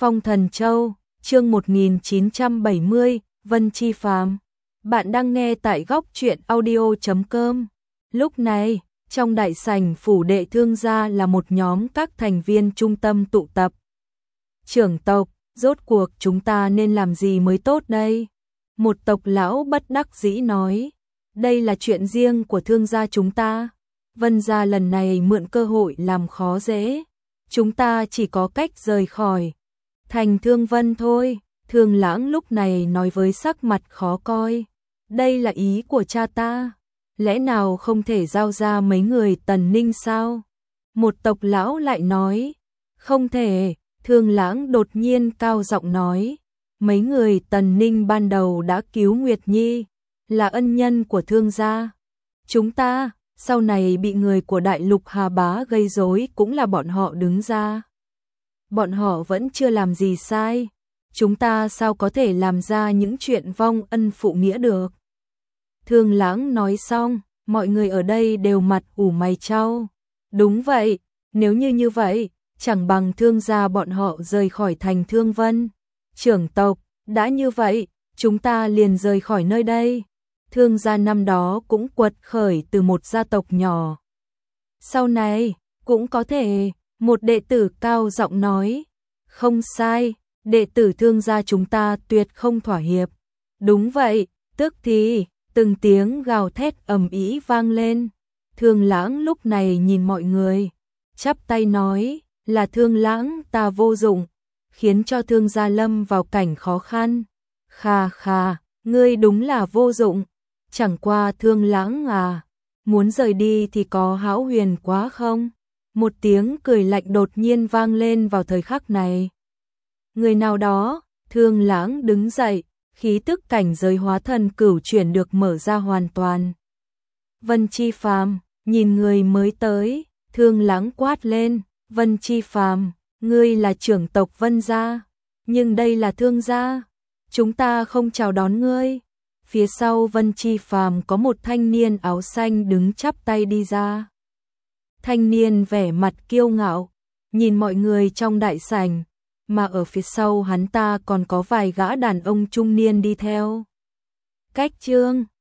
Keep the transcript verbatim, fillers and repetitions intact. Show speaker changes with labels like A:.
A: Phong Thần Châu, chương một nghìn chín trăm bảy mươi, Vân Chi Phàm. Bạn đang nghe tại góc truyện audio chấm com. Lúc này, trong đại sảnh phủ đệ Thương gia là một nhóm các thành viên trung tâm tụ tập. Trưởng tộc, rốt cuộc chúng ta nên làm gì mới tốt đây? Một tộc lão bất đắc dĩ nói, đây là chuyện riêng của Thương gia chúng ta. Vân gia lần này mượn cơ hội làm khó dễ. Chúng ta chỉ có cách rời khỏi thành Thương Vân thôi. Thương Lãng lúc này nói với sắc mặt khó coi. Đây là ý của cha ta. Lẽ nào không thể giao ra mấy người Tần Ninh sao? Một tộc lão lại nói. Không thể. Thương Lãng đột nhiên cao giọng nói. Mấy người Tần Ninh ban đầu đã cứu Nguyệt Nhi. Là ân nhân của Thương gia. Chúng ta, sau này bị người của Đại Lục Hà Bá gây rối cũng là bọn họ đứng ra. Bọn họ vẫn chưa làm gì sai. Chúng ta sao có thể làm ra những chuyện vong ân phụ nghĩa được? Thương Lãng nói xong, mọi người ở đây đều mặt ủ mày chau. Đúng vậy, nếu như như vậy, chẳng bằng Thương gia bọn họ rời khỏi thành Thương Vân. Trưởng tộc, đã như vậy, chúng ta liền rời khỏi nơi đây. Thương gia năm đó cũng quật khởi từ một gia tộc nhỏ. Sau này, cũng có thể, một đệ tử cao giọng nói. Không sai, đệ tử Thương gia chúng ta tuyệt không thỏa hiệp. Đúng vậy, tức thì, từng tiếng gào thét ầm ĩ vang lên. Thương Lãng lúc này nhìn mọi người, chắp tay nói, là Thương Lãng ta vô dụng, khiến cho Thương gia lâm vào cảnh khó khăn. Khà khà, ngươi đúng là vô dụng. Chẳng qua Thương Lãng à, muốn rời đi thì có hão huyền quá không? Một tiếng cười lạnh đột nhiên vang lên vào thời khắc này. Người nào đó, Thương Lãng đứng dậy, khí tức cảnh giới hóa thần cửu chuyển được mở ra hoàn toàn. Vân Chi Phàm, nhìn người mới tới, Thương Lãng quát lên, Vân Chi Phàm, ngươi là trưởng tộc Vân gia, nhưng đây là Thương gia, chúng ta không chào đón ngươi. Phía sau Vân Chi Phàm có một thanh niên áo xanh đứng chắp tay đi ra. Thanh niên vẻ mặt kiêu ngạo, nhìn mọi người trong đại sảnh, mà ở phía sau hắn ta còn có vài gã đàn ông trung niên đi theo. Cách Trương,